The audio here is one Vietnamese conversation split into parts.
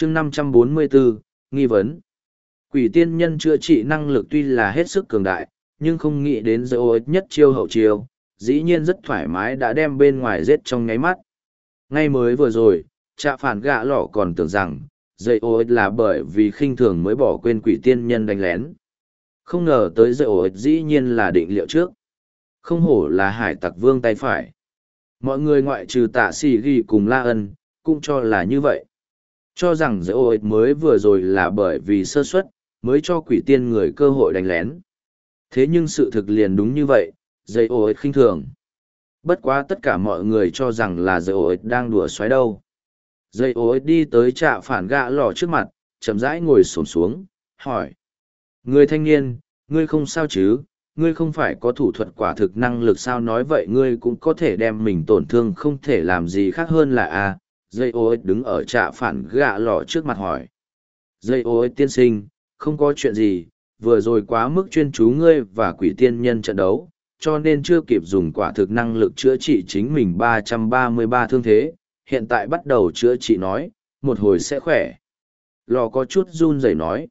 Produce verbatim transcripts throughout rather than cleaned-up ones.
chương năm trăm bốn mươi bốn, nghi vấn. Quỷ tiên nhân chữa trị năng lực tuy là hết sức cường đại, nhưng không nghĩ đến dây ô nhất chiêu hậu chiêu, dĩ nhiên rất thoải mái đã đem bên ngoài giết trong nháy mắt. Ngay mới vừa rồi, trạ phản gạ lọ còn tưởng rằng, dây ô là bởi vì khinh thường mới bỏ quên quỷ tiên nhân đánh lén. Không ngờ tới dây ô dĩ nhiên là định liệu trước. Không hổ là hải tặc vương tay phải. Mọi người ngoại trừ tạ xì ghi cùng la ân, cũng cho là như vậy. Cho rằng dây ô mới vừa rồi là bởi vì sơ suất, mới cho quỷ tiên người cơ hội đánh lén. Thế nhưng sự thực liền đúng như vậy, dây ô khinh thường. Bất quá tất cả mọi người cho rằng là dây ô đang đùa xoáy đâu. Dây ô đi tới trạ phản gạ lò trước mặt, chậm rãi ngồi xổm xuống, hỏi. Người thanh niên, ngươi không sao chứ, ngươi không phải có thủ thuật quả thực năng lực sao nói vậy ngươi cũng có thể đem mình tổn thương không thể làm gì khác hơn là a à? Dây ô đứng ở trạ phản gạ lò trước mặt hỏi. Dây ô tiên sinh, không có chuyện gì, vừa rồi quá mức chuyên chú ngươi và quỷ tiên nhân trận đấu, cho nên chưa kịp dùng quả thực năng lực chữa trị chính mình ba trăm ba mươi ba thương thế, hiện tại bắt đầu chữa trị nói, một hồi sẽ khỏe. Lò có chút run rẩy nói.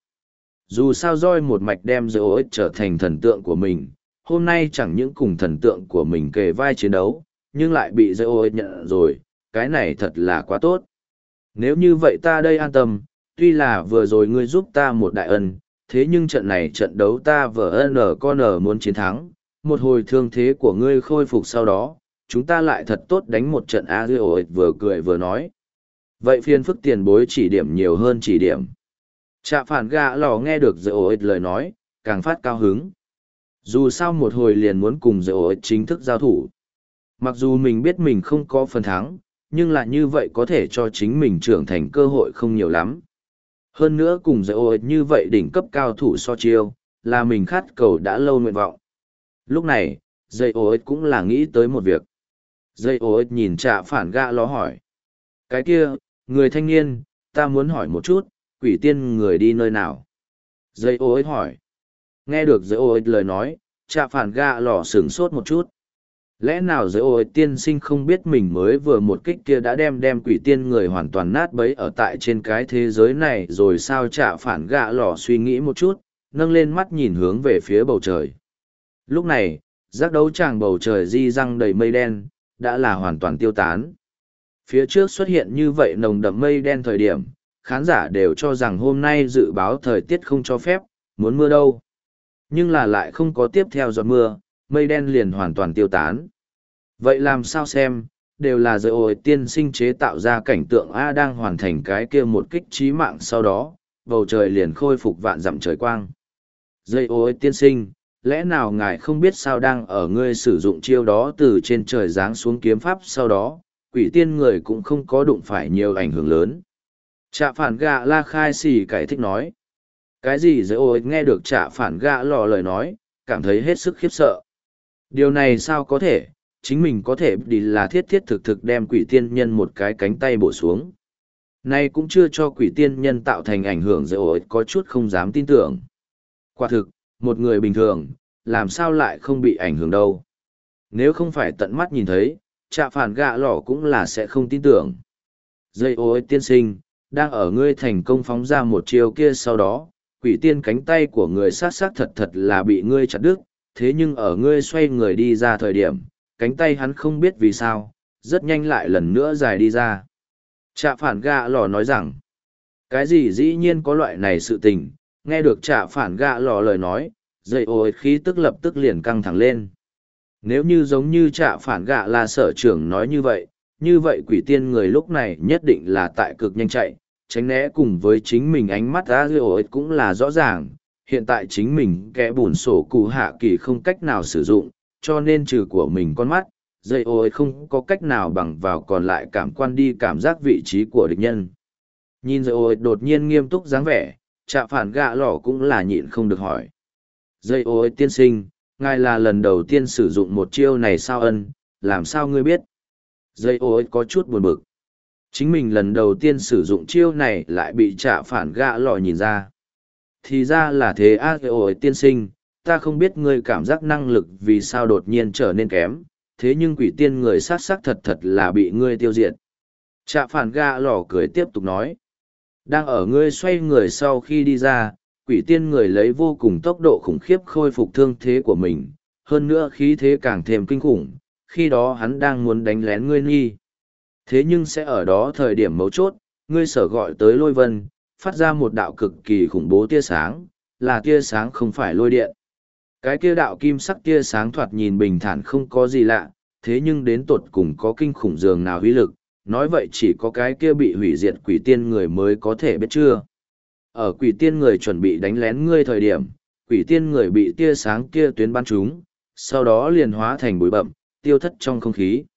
Dù sao roi một mạch đem dây ô trở thành thần tượng của mình, hôm nay chẳng những cùng thần tượng của mình kề vai chiến đấu, nhưng lại bị dây ô nhận rồi, cái này thật là quá tốt. Nếu như vậy ta đây an tâm, tuy là vừa rồi ngươi giúp ta một đại ân, thế nhưng trận này trận đấu ta vờ nờ con nờ muốn chiến thắng, một hồi thương thế của ngươi khôi phục sau đó, chúng ta lại thật tốt đánh một trận a ôi vừa cười vừa nói. Vậy phiền phức tiền bối chỉ điểm nhiều hơn chỉ điểm. Trạ phản gạ lò nghe được dây ôi lời nói, càng phát cao hứng. Dù sao một hồi liền muốn cùng dây ôi chính thức giao thủ. Mặc dù mình biết mình không có phần thắng, nhưng lại như vậy có thể cho chính mình trưởng thành cơ hội không nhiều lắm. Hơn nữa cùng dây ô như vậy đỉnh cấp cao thủ so chiêu, là mình khát cầu đã lâu nguyện vọng. Lúc này, dây ô cũng là nghĩ tới một việc. Dây ô nhìn trạ phản gạ ló hỏi. Cái kia, người thanh niên, ta muốn hỏi một chút, quỷ tiên người đi nơi nào? Dây ô hỏi. Nghe được dây ô lời nói, trạ phản gạ lò sửng sốt một chút. Lẽ nào dây ô tiên sinh không biết mình mới vừa một kích kia đã đem đem quỷ tiên người hoàn toàn nát bấy ở tại trên cái thế giới này rồi sao trả phản gạ lò suy nghĩ một chút, nâng lên mắt nhìn hướng về phía bầu trời. Lúc này, giác đấu tràng bầu trời di răng đầy mây đen, đã là hoàn toàn tiêu tán. Phía trước xuất hiện như vậy nồng đậm mây đen thời điểm, khán giả đều cho rằng hôm nay dự báo thời tiết không cho phép, muốn mưa đâu. Nhưng là lại không có tiếp theo giọt mưa, mây đen liền hoàn toàn tiêu tán. Vậy làm sao xem, đều là dây ôi tiên sinh chế tạo ra cảnh tượng A đang hoàn thành cái kia một kích trí mạng sau đó, bầu trời liền khôi phục vạn dặm trời quang. Dây ôi tiên sinh, lẽ nào ngài không biết sao đang ở ngươi sử dụng chiêu đó từ trên trời giáng xuống kiếm pháp sau đó, quỷ tiên người cũng không có đụng phải nhiều ảnh hưởng lớn. Trạ phản gạ la khai xì cải thích nói. Cái gì dây ôi nghe được trạ phản gạ lò lời nói, cảm thấy hết sức khiếp sợ. Điều này sao có thể, chính mình có thể đi là thiết thiết thực thực đem quỷ tiên nhân một cái cánh tay bổ xuống. Nay cũng chưa cho quỷ tiên nhân tạo thành ảnh hưởng dễ ổi có chút không dám tin tưởng. Quả thực, một người bình thường, làm sao lại không bị ảnh hưởng đâu. Nếu không phải tận mắt nhìn thấy, trạ phản gạ lỏ cũng là sẽ không tin tưởng. Dây ôi tiên sinh, đang ở ngươi thành công phóng ra một chiều kia sau đó, quỷ tiên cánh tay của người sát sát thật thật là bị ngươi chặt đứt, thế nhưng ở ngươi xoay người đi ra thời điểm, cánh tay hắn không biết vì sao, rất nhanh lại lần nữa dài đi ra. Trạ phản gạ lò nói rằng, cái gì dĩ nhiên có loại này sự tình, nghe được trạ phản gạ lò lời nói, dây ôi khí tức lập tức liền căng thẳng lên. Nếu như giống như trạ phản gạ là sở trưởng nói như vậy, như vậy quỷ tiên người lúc này nhất định là tại cực nhanh chạy, tránh né cùng với chính mình ánh mắt ra dây ôi cũng là rõ ràng. Hiện tại chính mình kẻ bùn sổ cụ hạ kỳ không cách nào sử dụng, cho nên trừ của mình con mắt, dây ôi không có cách nào bằng vào còn lại cảm quan đi cảm giác vị trí của địch nhân. Nhìn dây ôi đột nhiên nghiêm túc dáng vẻ, trạ phản gạ lỏ cũng là nhịn không được hỏi. Dây ôi tiên sinh, ngài là lần đầu tiên sử dụng một chiêu này sao ân, làm sao ngươi biết? Dây ôi có chút buồn bực. Chính mình lần đầu tiên sử dụng chiêu này lại bị trạ phản gạ lỏ nhìn ra. Thì ra là thế a à, ôi tiên sinh, ta không biết ngươi cảm giác năng lực vì sao đột nhiên trở nên kém, thế nhưng quỷ tiên người sát sắc thật thật là bị ngươi tiêu diệt. Trạ phản gạ lỏ cười tiếp tục nói. Đang ở ngươi xoay người sau khi đi ra, quỷ tiên người lấy vô cùng tốc độ khủng khiếp khôi phục thương thế của mình, hơn nữa khí thế càng thêm kinh khủng, khi đó hắn đang muốn đánh lén ngươi nghi. Thế nhưng sẽ ở đó thời điểm mấu chốt, ngươi sở gọi tới lôi vân, phát ra một đạo cực kỳ khủng bố tia sáng, là tia sáng không phải lôi điện. Cái kia đạo kim sắc tia sáng thoạt nhìn bình thản không có gì lạ, thế nhưng đến tột cùng có kinh khủng dường nào uy lực, nói vậy chỉ có cái kia bị hủy diệt quỷ tiên người mới có thể biết chưa. Ở quỷ tiên người chuẩn bị đánh lén ngươi thời điểm, quỷ tiên người bị tia sáng kia tuyến bắn trúng, sau đó liền hóa thành bụi bậm, tiêu thất trong không khí.